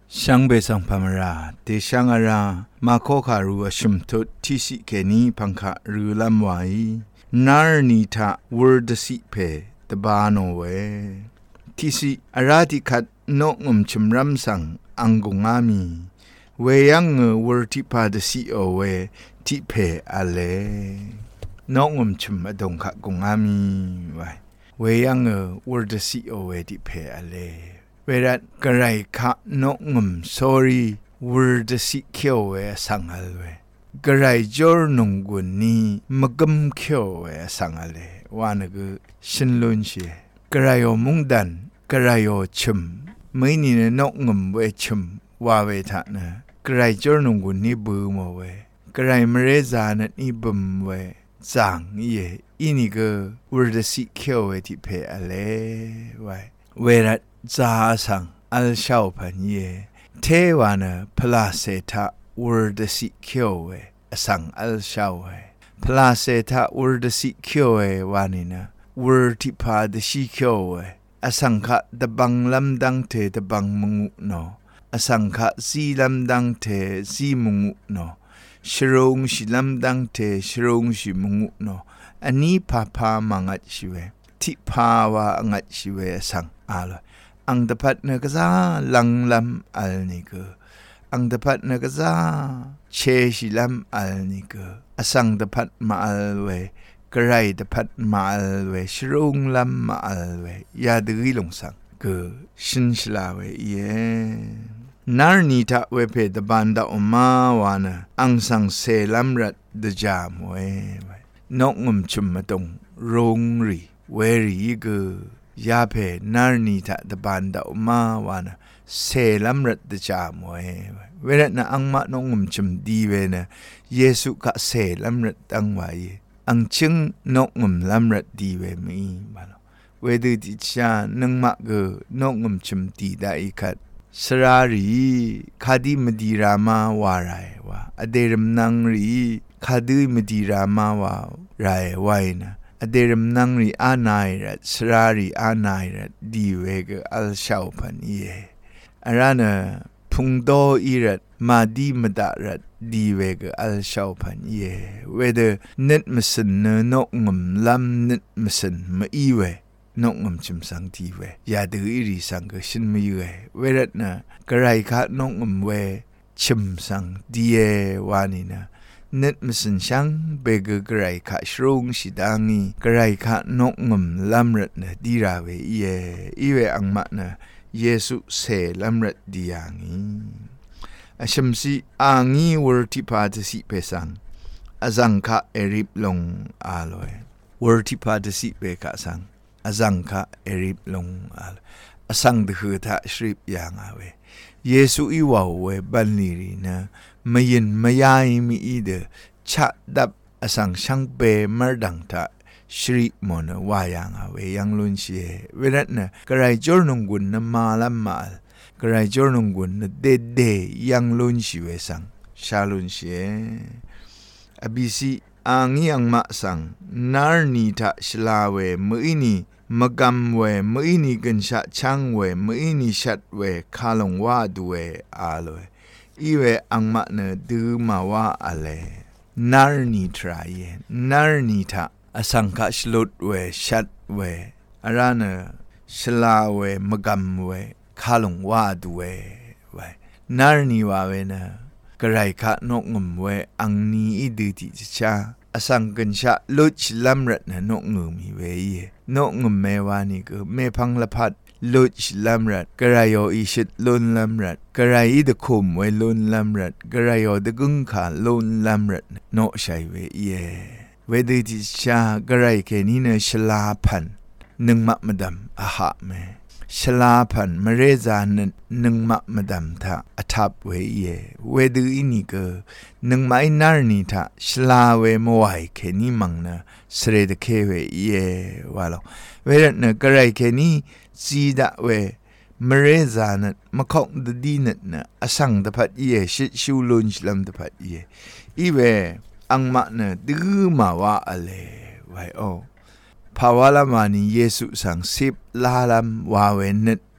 ช่างเบสังพามราเตช่างอารามาโคคารูชุมทุที่สิเกนีพังคารูลำไว้นาร์นีทาวอร์ดสิเพตบานโอเวที่สิอาราติขัดนกงมชุมรำสังอังกุงามีเวยังวอร์ติพาดสิโอเวที่เพอาเลนกงมชุมอดงขะกุงามีไว้เวยังวอร์ดสิโอเวที่เพอาเลเวรัดกระไรคะนกงม sorry word สิเขียวเวสังฮัลเวกระไรจอร์นงกุนนี้มกมเขียวเวสังฮัลเลวานกชินลุนเชกระไรโอมุงดันกระไรโอชุมไม่นี่นนกงมเวชุมว่าเวทะนะกระไรจอร์นงกุนนี้บูมเวกระไรมเรซานนี้บุมเวจางเยอินี่ก็ word สิเขียวเวที่เพอเลไว้เวรัดจาสังอัลชาวพันเยเทวานะพลาเซทาวอร์ดสิเขียวเวสังอัลชาวเวพลาเซทาวอร์ดสิเขียวเววานินะวอร์ติพาดสิเขียวเวสังขะตะบังลำดังเทตะบังมงุโนสังขะสีลำดังเทสีมงุโนชรงชิลำดังเทชรงชิมงุโนอันนี้พามังัดชิเวทิพาวางัดชิเวสังอาลอังตพัดเนกซาลังลำอัลนิกอังตพัดเนกซาเชชิลำอัลนิกสังตพัดมาอัลเวกระไรตพัดมาอัลเวชรุงลำมาอัลเวยาดื้อลงสังก็ชินชลาเวเยนาร์นีทะเวเพดบันดาอมาวานะอังสังเซลัมรัดดจามเวนกงมชุมมาตงรงรีเวรีก็ยาเพนาร์นีทะดบันดาอมาวานะเซลัมรัดดจามเวรนะอังมะนงมชุมดีเวนะเยซูกะเซลัมรัดตังไว้อังจึงนกงมลัมรัดดีเวมีบาลเวดูดิชานังมะกนกงมชุมดีได้อีกัดสรารีคาดีมดีรามาวาไรวะอเดรมนังรีคาดีมดีรามาวาไรไว้นะอเดรมนังรีอานายรัดสรารีอานายรัดดีเวกอัลชาวพันเยอารานะพุงโดอีรัดมาดีมดารัดดีเวกอัลชาวพันเยเวเดเน็ตมสันเนนกงมลำเน็ตมสันมาอีเวนกงมชิมสังทีเวยาดื้ออีรีสังก็ชินไม่เวเวรัตนะกระไรคะนกงมเวชิมสังดีเอวานีนะเน็ตมสันช่างเบกกระไรคะชรุงชิดางีกระไรคะนกงมลำรัดนะดีราเวอีเวอังมะนะเยซูเซลำรัดดียางีอาชมซีอางีวอร์ติพาดสิเปสังอาจังคะเอริบลงอาลอยวอร์ติพาดสิเปกะสังอาจังคะเอริบลงอาลอาสังดคือทะชริบยังอาเวเยซูอีวาวเวบันลีรีนะไม่ยินไม่ยายมีอีเดชะดับอาสังช่างเปมรดังทะชริมอนวายังอาเวยังลุนเชเวรัตนะกระไรจอร์นงกุนนะมาละมาลกระไรจอร์นงกุนนะเดยังลุนชิเวสังชาลุนเชอบิซีอังยังมาสังนาร์นีทะชลาเวมือนีมกำเวมือนีกันชะช่างเวมือนีชัดเวคาลงว่าดูเวอาลวยอีเวอังมาเนดูมาว่าอะไรนาร์นีทรายนาร์นีทะอสังกัชลุดเวชัดเวอาราเนชลาเวมกำเวคาลงว่าดูเวนาร์นีว่าเวนะกระไรคะนกงมเวอังนีอีดูติชาอสังกันชะลุดชลัมรัดนะนกงมีเวนกงมเมวานี่ก็เมพังละพัดลุดชลัมรัดกระไรโออิชิดลุนลัมรัดกระไรอีดคุมเวลุนลัมรัดกระไรโอดกุงขาลุนลัมรัดนกชัยเวเวดูติชากระไรแค่นี้เนชลาพันหนึ่งมะมดำอาหะเมชลาพันมเรซานนึงมะมดำทะอทับเวเวดูอินิกนึงไม่นาร์นีทะชลาเวมวายแค่นี้มังนะสเรดเคเวว่าลเวรนะกระไรแค่นี้ซีดะเวมเรซานมะคงดดีนนะอสังตะพัดชิชูลุนชลัมตะพัดอีเวอังมะนะดื้อมาว่าอะไรไว้ภาวะละมานีเยซูสังสิบลาลัมวาเวเนต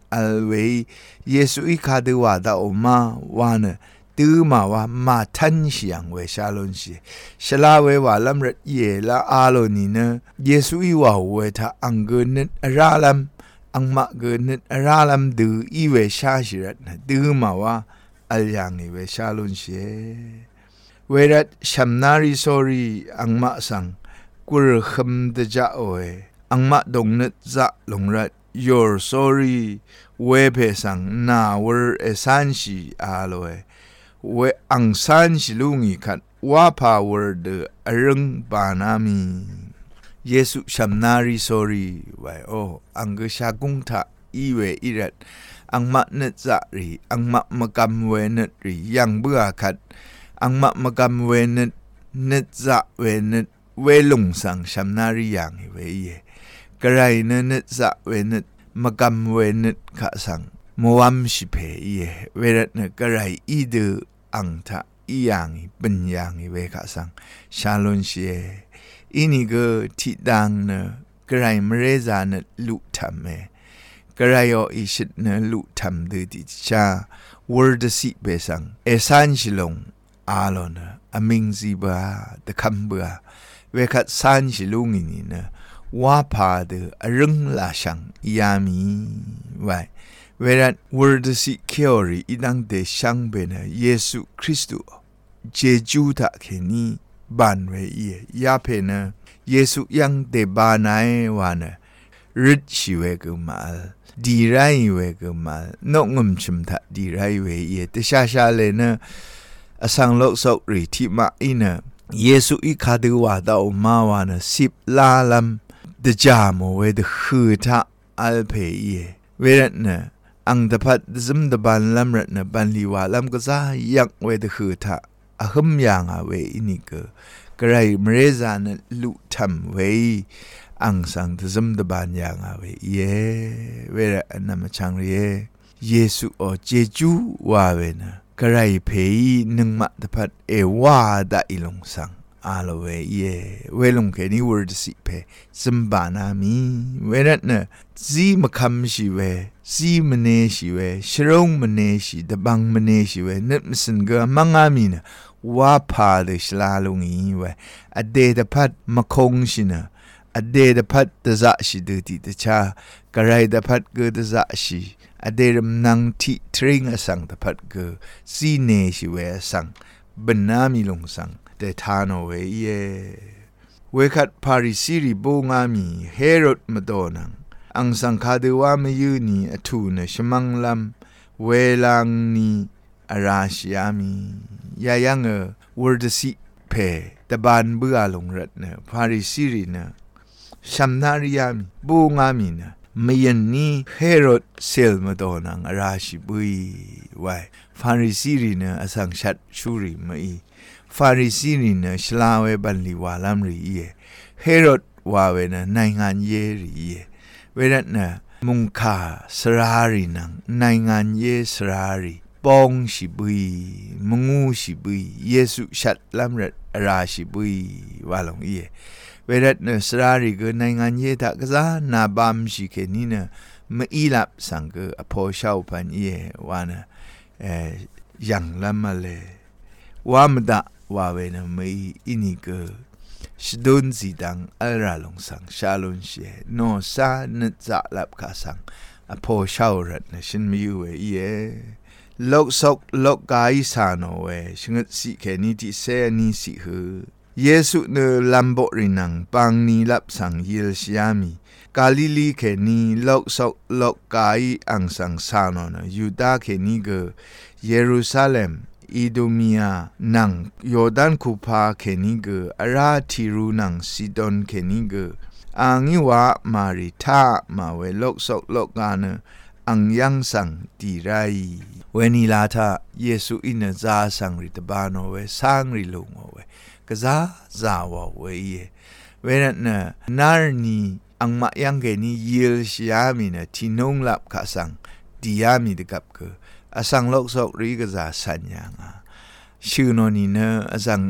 อัลเวเยซูอีคาดูว่าดาอมาวานตื้อมาว่ามาทันเสียงเวชาลนสีชลาเวว่าลำรัดเยละอาโลนีเนเยซูอีว่าเวทาอังเกินนิดราลัมอังมาเกินนิดราลัมดูอีเวชาชิรัตนะตื้อมาว่าอัลยังอีเวชาลนสีเวรัตชัมนาริโซรีอังมาสังกุรคมเดจาโออังมาดงนิดจะลงรัดyour sorry เวเพสังนาเวเอสันชีอาโลเวอังสันชิลุงีขัดว่าพาวเดอรึงปานามีเยซูชัมนาริโซรีไวโออังกชากุงทะอีเวอิรัตอังมะเนจารีอังมะมะกัมเวเนรียังเบื่อขัดอังมะมะกัมเวเนจาเวเนเวลุงสังชัมนาริยังเวเยกระไรเนจะเวเนมกำเวเนข้าสังมวัมชิเพเยเวรเนกระไรอีเดอังทะอียังเป็นยังเวข้าสังชาลอนเชอินิเกทิดังเนกระไรมเรซาเนลุทัมเมกระไรโออิชิตเนลุทัมเดติชาวอร์ดสิเบสังเอซันชิลงอาลอนอมิงซีบาเดคัมเบาเวคัดซันชิลุงอินีเนว่าพาเดอรึงลาชังยามีไว้เวลาวอร์ดสิเคียวรีอีดังเดชังเบนเยซูคริสต์เจจูตะเคนีบานเวเยยาเพนเยซูยังเดบานายว่านริดชิเวกมาลดีไรเวกมาลนกงมชิมทะดีไรเวเยตชาชาเลนอสังโลกสกรีที่มาอินเยซูอีคาดูว่าดาวมาวานสิบลาลัมเดจามเวเดขือทะอัลเพเยเวรเนอังเดพัดซึมเดบันลัมรเนบันลีวาลัมก็ซายักเวเดขือทะอะหึมยังเวอินิกกระไรมเรซานลุทัมเวอังสังเดซึมเดบันยังเวเยเวรนามชังเรเยซูโอเจจูวาเวนะกระไรเพยนึงมาเดพัดเอวาดาอิลงสังอาลเวเยเวลงแค่นี้วอร์ดสิเพซึมบานามีเวนัทเนซีมคำชีเวซีมเนชีเวชรงมเนชีดบังมเนชีเวนัทมสินกมังอามีนะว่าพาเดชลาลงอีเวอเดดพัดมคงชินะอเดดพัดตะจะชิดติตะชากระไรดพัดเกตะจะชิอเดรมนังทิทริงอสังดพัดเกซีเนชีเวอสังบันนามีลงสังเดทานเวเยเวคัดพาริซีริโบงามีเฮโรดมาโดนังอังสังคาเดวามายูนีอทูนชมังลัมเวลังนีอาราชยามียายังวอร์ดสิเพตบานเบื่อลงรัดเนพาริซีรินะชัมนาริยามีโบงามีนะไม่ยันนี้เฮโรดเซลมาโดนังอาราชิบุยไว้พาริซีรินะอสังชัดชูริมาอีฟาริซีนีนะชลาเวบันลีวาลัมรีเยเฮโรดวาเวนะนายงานเยรีเยเวนัทนะมุงคาสรารีนังนายงานเยสรารีปองชิบุยมงูชิบุยเยซูชัดลัมรัดราชิบุยวาลงเยเวนัทนะสรารีก็นายงานเยตะกษานาบามชิเคนีนะมอีลับสังก็อโพชาวพันเยวานะยังลัมมาเลวามดะว่าเวนะไม่อินิกชดุนสีดังอัลราลงสังชาลุนเชโนซานจะลับคาสังอโพชาวรัตนะฉันมีอยู่เวเยโลกศกโลกกายสานเวชงดสิแค่นี้ที่เซนีสิหือเยซูเนลัมโบรินังปังนีลับสังยิลชยามีกาลิลีแค่นี้โลกศกโลกกายอังสังสานนะยูดาแค่นี้ก็เยรูซาเล็มอิโดเมียนังยอร์ดานคูพาเคนิเกอาราทิรูนังซิดอนเคนิเกอังยิวามาริทามาเวลกศกโลกกาเนอังยังสังดีไรเวนิลาทาเยซูอินซาสังริตบานเวสังริลุงเวกซาซาวเวเยเวนันนาร์นีอังมายังเกนียิลชยามินะทินงลับคาสังดิยามิดกับเกอสังโลกศกรีกษาสัญญาชื่อนนีเนอสัง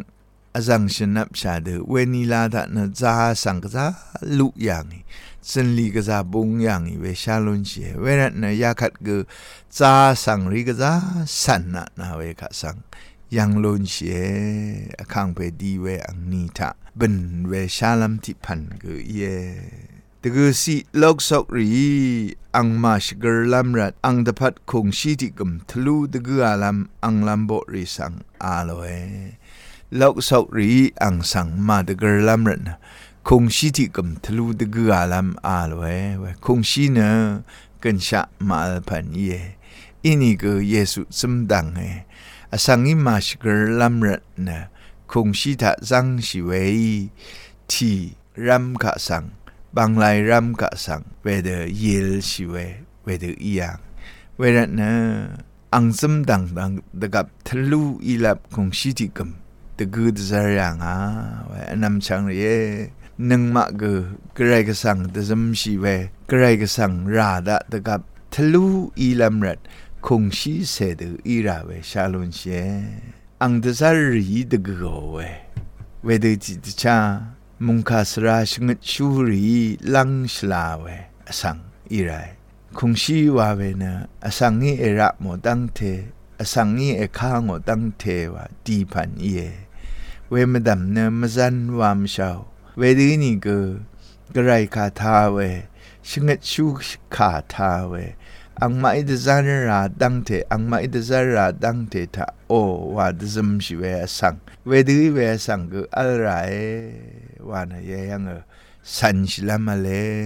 อาจังชนับชาเดเวนิลาดะนะจาสังกะจาลุอย่างนี้สันลีกะจาบุงอย่างนี้เวชาลุนเชเวรัตนะยาคัดกะจาสังริกะจาสันนะนาเวคะสังยังลุนเชอะคังเปดีเวอังนีทะบันเวชาลัมติพันกะเยตะกสิลอกซอกรีอังมาชกรลัมรัดอังตะพัดคงชีติกมทะลุตะกอาลัมอังลัมโบริสังอาโลเอลอกซอกรีอังสังมาตะกลัมรัดนะคงชีติกมทะลุตะกอาลัมอาโลเอคงชีนะกันชะมาอัลพันเยอินี่ก็เยซูสมดังเออสังอิมาชกรลัมรัดนะคงชีทะจังชิเวที่รัมกะสังบางไลรัมกะสังเวเดเยลชิเวเวเดอียังเวรัตนะอังสมดังตะกับทะลุอีลับคงชีติกมตะกุดซายังเวอนำชังเยนึงมะกกระไรกะสังตะซัมชิเวกระไรกะสังราดะตะกับทะลุอีลัมรัดคงชีเสดอีราเวชาลุนเชอังตะซารีตะกอเวเดจิตชามุงคาสราชงดชูรีลังชลาเวอสังอีไรคงชีวาเวนะอสังนี้เอระโมตังเทอสังนี้เอข้างโมตังเทวะดีพันเยเวมดัมเนมจันวามชาวเวดีนี่กระไรคาทาเวชงดชูคาทาเวอังมาอิดซาราดังเทอังมาอิดซาราดังเททาโอวาดซัมชิเวอสังเวดีเวสังก็อะไรวานะยังสันชิลามาเล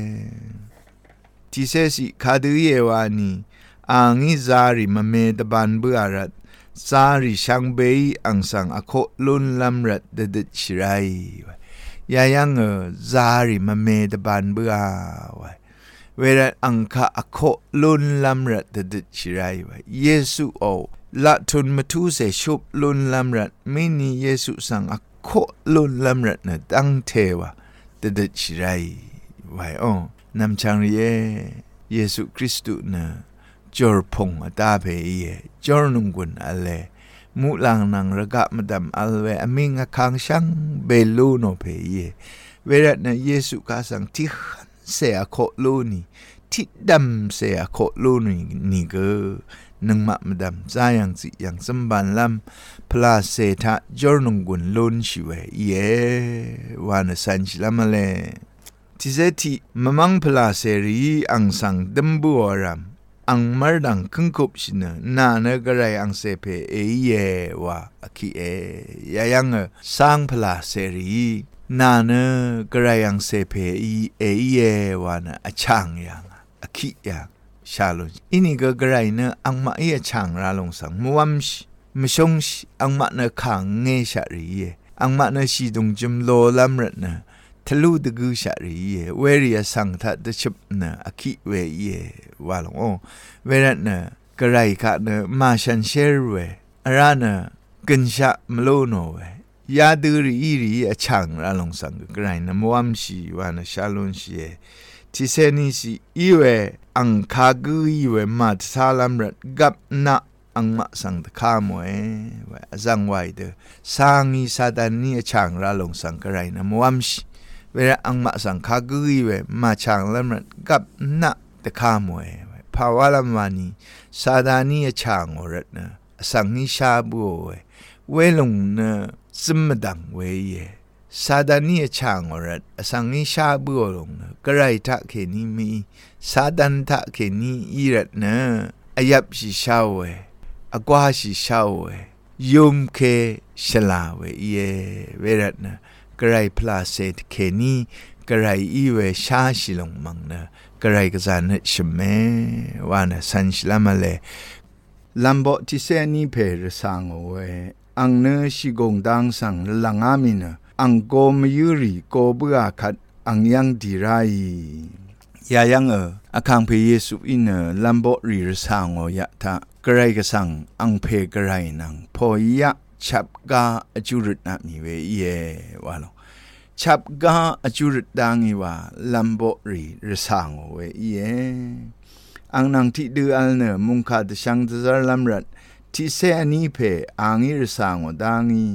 ที่เสสิคาดูเยวานีอังอิซาริมาเมตบันบุอารัดซาริช่างเบยอังสังอโคลุนลัมรัดเดดชิไรยังซาริมาเมตบันบุอาเวลาอังคาอโคลุนลัมรัดเดดชิไรเยซูโอละทุนมาทุเสชุบลุนลัมรัดไม่นีเยซูสังอโคลุนลัมรัดนะตั้งเทวะเดดชิไรไว้นำชังเยซูคริสต์นะจอร์พงตาเพยจอร์นุงกุนอะไรมุลังนังระกะมดำอัลเวอมิงะคังชังเบลูโนเพยเวลานะเยซูกาสังที่เสียโคลูนี่ที่ดำเสียโคลูนี่ก็นึงมะมดำใจยังสิยังสมบันลำพลาเซทะจอร์นุงกุนลุนชิเววานสันชิลามาเลที่เซติมมังพลาเสรีอังสังดัมบัวรามอังมารดังคึงคุบชินะนาเนกระไรอังเซเพวะอคิยังสังพลาเสรีนาเนกระไรอังเซเพวะนะอช่างยังอคิยังชาลุนอินี่ก็กระไรเนอังมาช่างราลงสังมวัมชมชงชอังมาเนขังเงชารีอังมาเนชีดงจุมโลลัมรเนทะลุตะกุชารีเวรียสังทัดชุบนะอคิเวาลงเวรนะกระไรคะนะมาชันเชรเวอรานะกันชะมโลโนเวยาดูรีอช่างราลงสังกระไรนะมวมชีวานะชาลุนชีที่เซนิสีอีเวอังคากุอีเวมาตซาลัมรัดกับนะอังมาสังตะข้ามเวจังไวเดสังอีซาดานีช่างราลงสังกระไรนะมวมชีเวลาอังมาสังคากุยเวมาช่างลัมรัดกับนะตะข้ามภาวะลัมวานีซาดานีช่างอรัดนะสังนิชาบัวเวลงนะสมดังเวซาดานีช่างอรัดสังนิชาบัวลงนะกระไรทักเขนีมีซาดันทักเขนีอีรัดนะอายับชิชาเวอากวาชิชาเวยุมเคชลาเวเวรัดนะกระไรพลาเซตเคนีกระไรอีเวชาชิลงมังนะกระไรกระจานชเมวานะสันชลามาเลลัมโบที่เซนีเพรสังเวอังเนชิกงดังสังลังอามินะอังโกมยุรีโกบุอาคัดอังยังดีไรยังอาคังเพเยซูอินลัมโบรีรสังยะทะกระไรกระสังอังเพกระไรนังพอยะชับกาอจุรนามีเววาลงชับกาอจุรดังอีว่าลัมโบรีรสังเวอังนังที่ดูอัลเนมุงคาดช่างจะลัมรัดที่เซนีเพอังอีรสังดังอี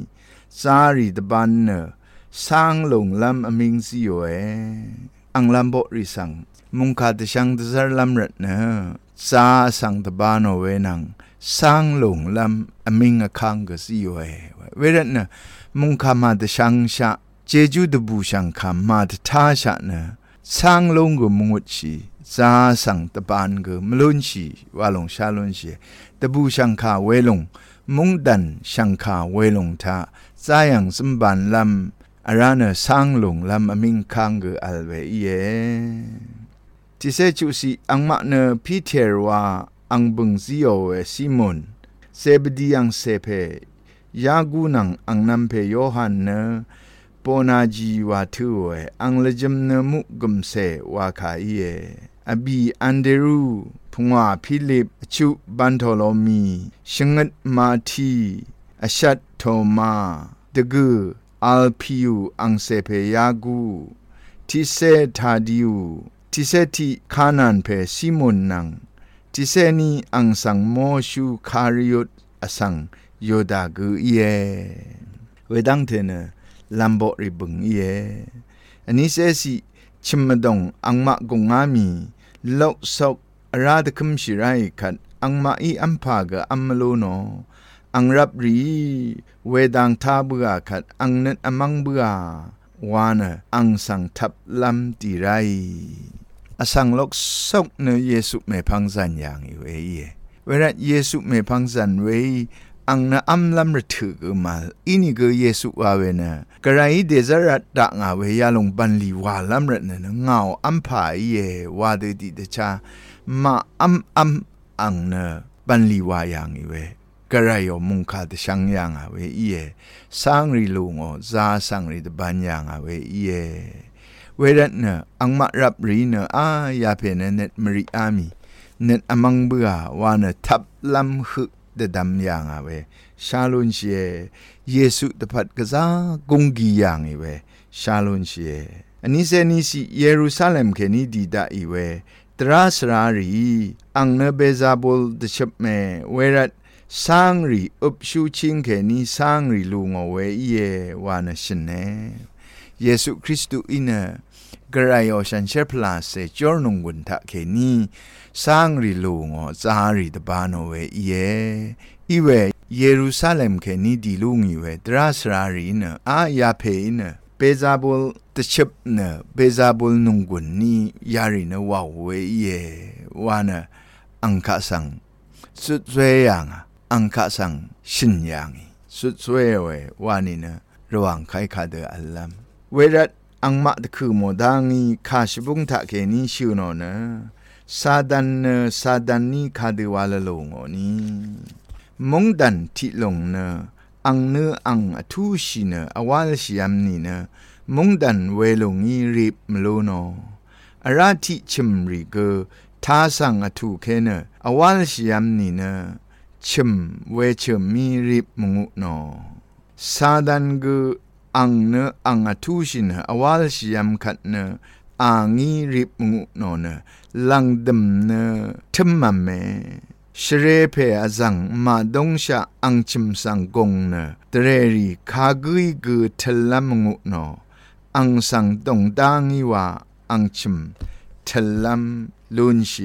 ซารีตบันเนสร้างลงลำอมิงสิโยอังลำบริสังมุงคาตชังตซาลำรัตเนซาสังตบานเวนังสร้างลงลำอมิงอคังกสิโยเวรัตเนมุงคามาตชังชะเจจูดบูชังคามาตทาชะเนสร้างลงกมุงวชีซาสังตบานกมลุนชีวาลงชาลุนชีตบูชังคาเวลงมุงดันชังคาเวลงทาซายังสมบันลำอาราเนสร้างลงลำอมิงคังกอัลเวเยที่เซจุสีอังมาเนพีเทอร์วาอังบึงซิโอเวซิมอนเซบดียังเซเพยากูนังอังนัมเพโยฮันเนปอนาจีวาทูเวอังเลจมเนมุกุมเซวาคาเยอบีอันเดรูพงวาพิลิปชุบันโทโลมีชงดมาทีอชัดโทมาดกูอัลพิวอังเซเพยากูทิเซทาดิวทิเซติคานันเพซิมอนนังทิเซนีอังสังโมชูคาริยุตอสังโยดากูเยเวดังเทเนลัมโบริบึงเยอันนี้เซสิชิมดงอังมะกงามีลอกซอกราดคุมชิไรขัดอังมาอีอัมพากะอัมมโลโนอังรับรีเวดังทาเบือขัดอังนึดอมังเบือวานะอังสังทับลำตีไรอสังลอกซอกเนเยซูเมพังสันอย่างอีเวเยเวลาเยซูเมพังสันเวอังนะอัมลำระถึกมาอินี่ก็เยซูว่าเวนะกระไรเดซารัดดังอาเวยาลงบันลีวาลำระเนเงาอัมพายเยวาเดดิเดชามาอัมอังเนบันลีวาอย่างอีเวกระไรยมุงคาตชังอย่างอาเวเยสังริลุงอซาสังริตบันอย่างอาเวเยเวรัตเนอังมารับรีเนยาเพเนเนตมริอามีเนตอมังเบือวาเนทับลำฮึเดดำอย่างอาเวชาลุนเชเยซูตพัดกษากงกีอย่างอีเวชาลุนเชอันนี้เซนิสิเยรูซาเล็มเคนีดีดาอีเวตราสรารีอังเนเบซาบุลเดชเมเวรัตสังรีอุบชูชิงเคนีสังรีลุงเอาเวเยวานชนเนเยซูคริสต์อินกระไรโอชันเชพลาเซจอร์นุงกุนทะเคนีสังรีลุงอซารีตบานเวเยอีเวเยรูซาเล็มเคนีดีลุงอีเวตราสรารีเนยาเพเนเบซาบุลตะชิบเนเบซาบุลนุงกุนนียารีเนวาเวเยวานะอังคาสังสุดสวยอย่างอังคาสังชินอย่างสุดสวยเววานี่เนระหว่างใครคาเดอัลลัมเวรัตอังมาตคือโมดังนีคาชบุงทะเคนีชิวโนเนซาดันนีคาเดวาลลงอนีมงดันทิลงเนอังเนอังอทูชิเนอวาลชิยามนีเนมงดันเวลงนีริบมโลโนอาราธิชิมริเกท้าสังอทูเคเนอวาลชิยามนีเนชิมเวชิมมีริบมงุโนซาดันกอังเนอังอทูชิเนอวาลชิยามขัดเนอางีริบมงุโนเนลังดมเนทิมมาเมชเรเพอจังมาดงชะอังชิมสังกงเนตเรรีคากุยกุทลมงุโนอังสังตงดางิวาอังชิมทลมลุนเช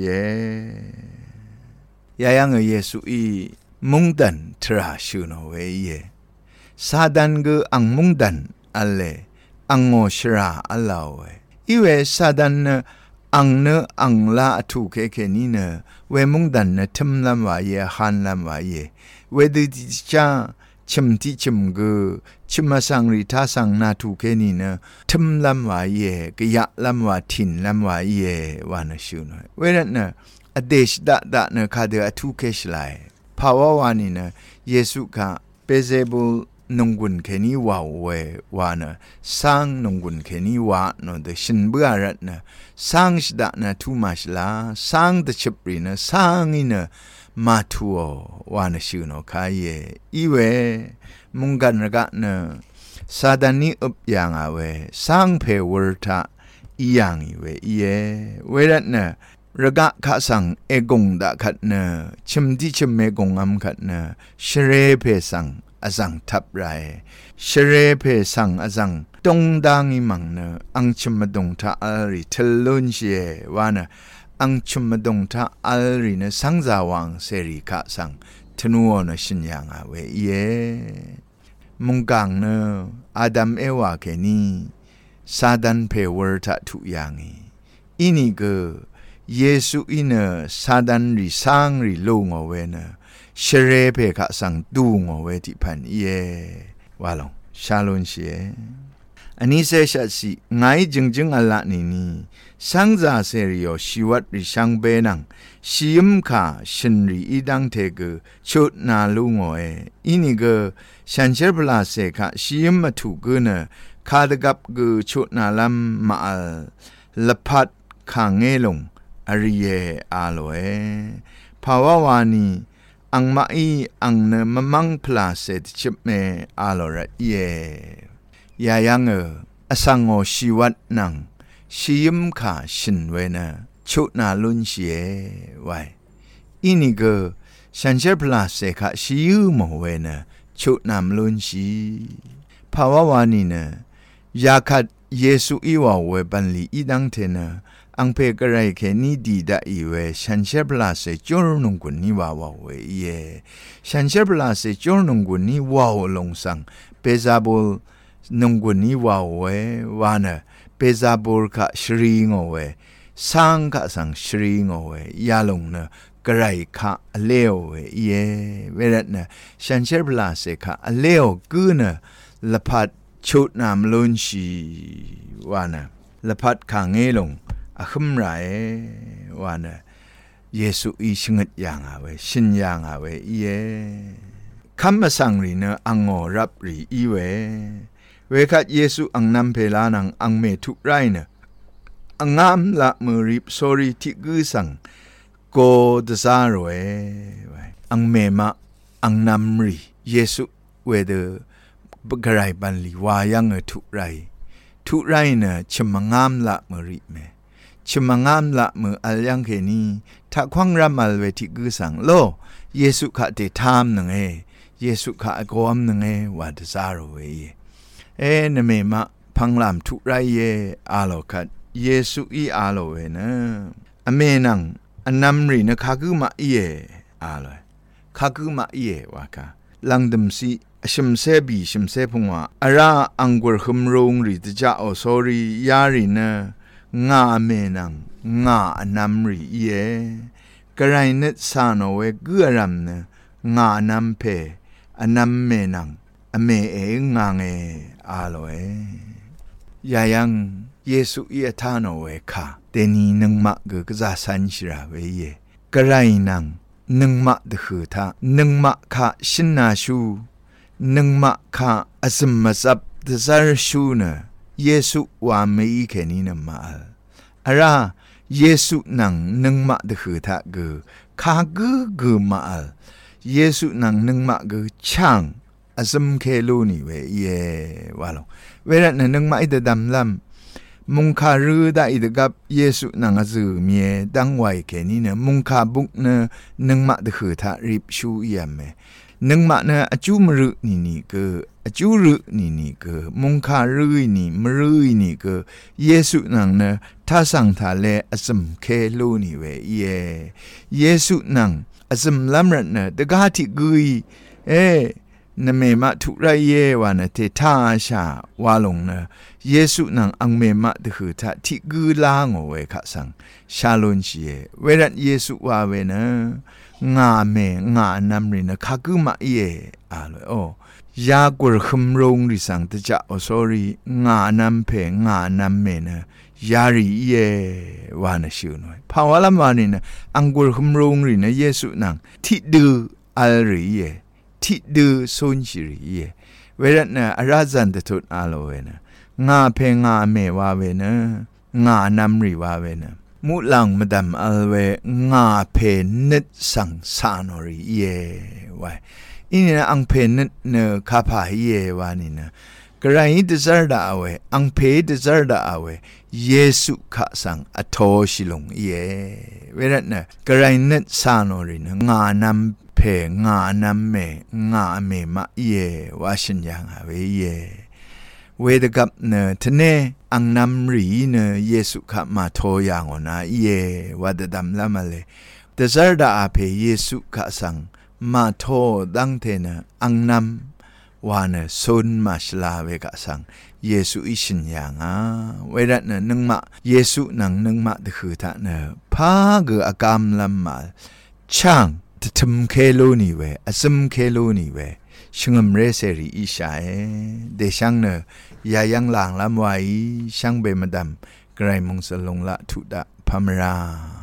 ยายังเยซูอีมุงดันทราชูโนเวเยซาดันกอังมุงดันอัลเลอังโงชราอัลลาเวอีเวซาดันเนอังเนอังลาถูกเคนีเนเวมุงดันเนทิมลำวาเยฮันลำวาเยเวดิจาชิมที่ชิมชิมมาสังริทาสังนาถูกเคนีเนทิมลำวาเยกยะลำวาทินลำวาเยวานชูนเวรันเนอเดชดะเนคาเดอถูกเคชไลภาวะวานีเนเยซูกะเปเซบุลนงกุนเคนีวาเววานะสังนงกุนเคนีวาโนเดชินเบือรัตนะสังชดะนะทูมาชลาสังเดชิปรีนะสังอินะมาทัววานะชูโนคาเยอีเวมุงกันรกะนะซาดานีอุบยังอาเวสังเพวรทะอียังอีเวอีเยเวรัตนะรกะขะสังเอกงดะขัดนะชิมที่ชิมเมกงอัมขัดนะชเรเพสังอสังทับไรเชเรเพสังอสังตงดังอิมังเนอังชุมดงทาอัลริทลุนเชวานะอังชุมดงทาอัลริเนสังจาวังเสริกะสังทนัวเนชินยังอาเวเยมุงกังเนอาดัมเอวาเคนีซาดันเพเวอร์ทะทุยังอินี่ก็เยซูอินซาดันริสังริโลงเอาเวนะเชเรเพคะสังดูงเอาเวที่พันเยวาลงชาลุนเชอันนี้เสชัดสิไงจึงอัลละนี่สังจาเสริโยชีวัตริชังเบนังชิมขาชินรีอีดังเทกชุดนาลุงเอาอินี่ก็ฉันเชื่อพลาเสกะชิมมาถูกเนคาดกับกูชุดนาลัมมาละพัดขางเงลงอริเยอาโลภาวะวานีอังมาอีอังเนมมังพลาเสตชิบเมอาโลระเยยายังอสังโอชีวัตนังชิมขาชินเวนะชุดนาลุนเชไว้อินี่ก็ฉันเชื่อพลาเสกะชิยูโมเวนะชุดนามลุนชีภาวะวานีนะยาคัดเยซูอีวาเวบันลีอีดังเทนะอังเพกไรแค่นี้ดีได้อีเวฉันเชื่อพลาเสจอร์นงกุนีว่าวเวเยฉันเชื่อพลาเสจอร์นงกุนีว่าวลงสังเปซาบุลนงกุนีว่าวเววานะเปซาบุลกะชรีงเวสังกะสังชรีงเวยาลงนะกระไรคะเลวเวเยเวรนะฉันเชื่อพลาเสคะเลวกูนะละพัดชุดนามลุนชีวานะละพัดขางเงลงอาคุมไรวานะเยซูอีชงดยังอาเวชินยังอาเวเยคำมาสังรีนะอังโอรับรีอีเวคัดเยซูอังนำเพลานังอังเมทุไรนะอังงามละมือริบ sorry ที่กูสั่งโกดซาโรอังเมมาอังนำรีเยซูเวเดบกไรบันลีวายังทุไรนะชมงามละมือริเมชมงามละมืออัลยังเคนีถ้าควังรามัลเวที่กูสั่งโลเยซูข้าเตทามหนึ่งเยซูข้าโกมหนึ่งวาดซาโรนเมมาพังลามทุไรอาโลคัดเยซูอีอาโลเวนะอเมนังอันนำรีนะคากุมาเยอาโลคากุมาเยวะกะลังดมซีชิมเซบีชิมเซพงวะอาราอังกวรคุมรงรีตจ้าโอซอรียารีนะงาอเมนังงาอันนำรีเยกระไรเนตซานโอเวกุอรัมนะงาอันนำเพอันนำเมนังอเมงาเงอาโลยายังเยซูอีทานเอาเวค่ะเดนีนึงมากะซาสันชิราเวเยกระไรนังนึงมาดคือทานึงมาค่ะชินนาชูนึงมาค่ะอัสมซับดซาร์ชูนะเยซูวาเมอีแค่นี้นะมาอาราเยซูนังนึงมาดคือทากะคากะมาเยซูนังนึงมากะช่างอัสมเคลูนี่เวเยวาลงเวลานั้นนึงมาอิดดำลำมุงคารือได้อิดกับเยซูนังอซูเมียดังไว้แค่นี้เนี่ยมุงคาบุกเนนึงมาดคือทาริบชูเยี่ยมนึงมาเนอจูมรุนี่ก็จูรุนี่ก็มุงคารือนี่มรุนี่ก็เยซูนังเนท่าสังทาเลอสมเคลูนี่เวเยซูนังอสมลำรันเนตกาติกุยนเมมาทุไรเยวานะเททาชาวาลงนะเยซูนังอังเมมาดคือทะที่กูลางโอเวคะสังชาลุนชีเวรันเยซูวาเวนะงาเมงานำรินะคากุมาเยอาโลโอยากวรคุมรงริสังตจะโอซอรีงานำเพงานำเมนะยารีเยวานะชิวหน่อยภาวะละมานี่นะอังกวรคุมรงรินะเยซูนังที่ดูอัลรีเยที่ดูสุนชิริเยเวรนะอาราจันตทุนอาโลเวนะงาเพงาเมวาเวนะงานำริวาเวนะมุลังมดำอัลเวงาเพนิดสังสานอริเยวายอินี่นะอังเพนิดเนคาพาเยวานี่นะกระไรดิซาร์ดาเวอังเพดิซาร์ดาเวเยซูข้าสังอโทชิลงเยเวรนะกระไรนิดสานอรินะงานำเพงานำเมงาเมมาเยวาชินยังหาเวเยเวดกับเนทเนอังนำรีเนเยซูขมาโทยังอนาเยวาดดำละมาเลเดซาร์ดาอาเพเยซูขสังมาโทดังเทนอังนำวานซุนมาชลาเวกสังเยซูอิชินยังเวดันนึงมาเยซูนังนึงมาดคือทะเนพาเกอากามลัมมาช่างทำเคโลนี่เวอสมเคโลนี่เวช่างเรเซรีอิชาเดช่างเนยายังหลังลำไว้ช่างเบมดำไกรมงสลงละทุดะพามรา